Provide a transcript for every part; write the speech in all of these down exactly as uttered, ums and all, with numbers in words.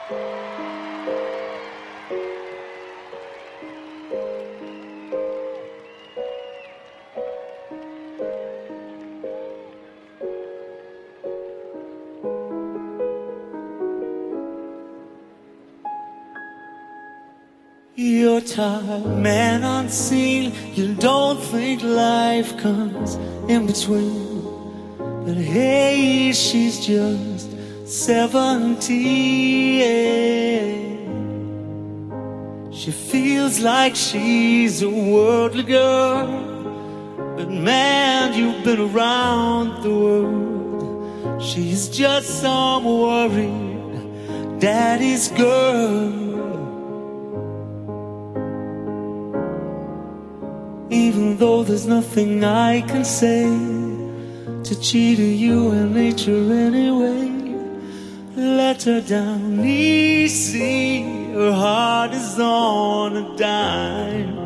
You're tired, man unseen. You don't think life comes in between. But hey, she's just seventeen. She feels like she's a worldly girl, but man, you've been around the world. She's just some worried daddy's girl. Even though there's nothing I can say to cheat you and nature anyway, let her down easy. Her heart is on a dime.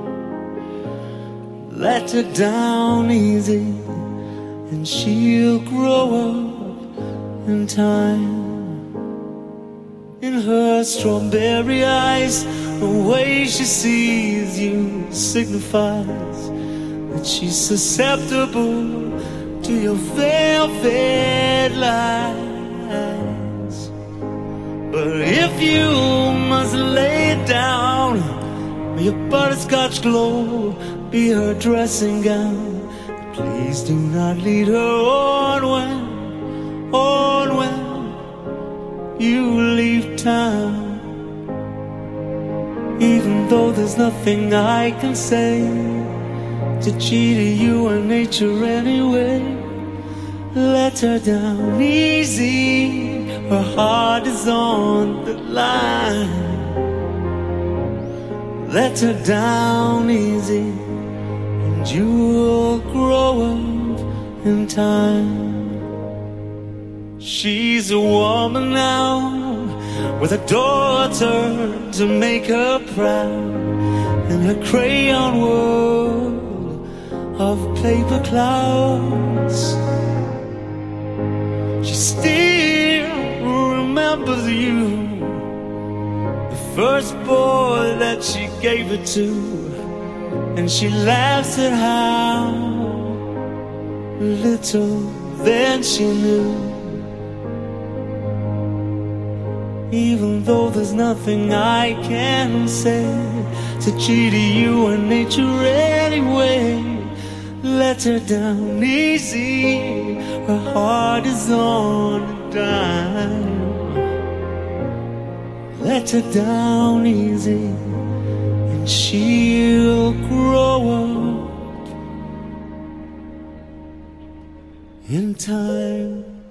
Let her down easy, and she'll grow up in time. In her strawberry eyes, the way she sees you signifies that she's susceptible to your velvet lies. But if you must lay it down, may your butterscotch glow be her dressing gown. Please do not lead her on when, on when you leave town. Even though there's nothing I can say to cheat you and nature anyway, let her down easy. Her heart is on the line. Let her down easy, and you'll grow up in time. She's a woman now, with a daughter to make her proud, in her crayon world of paper clouds. She still remembers you, the first boy that she gave it to, and she laughs at how little then she knew. Even though there's nothing I can say to cheat you and nature anyway, let her down easy. Her heart is on a dime. Let her down easy, and she'll grow up in time.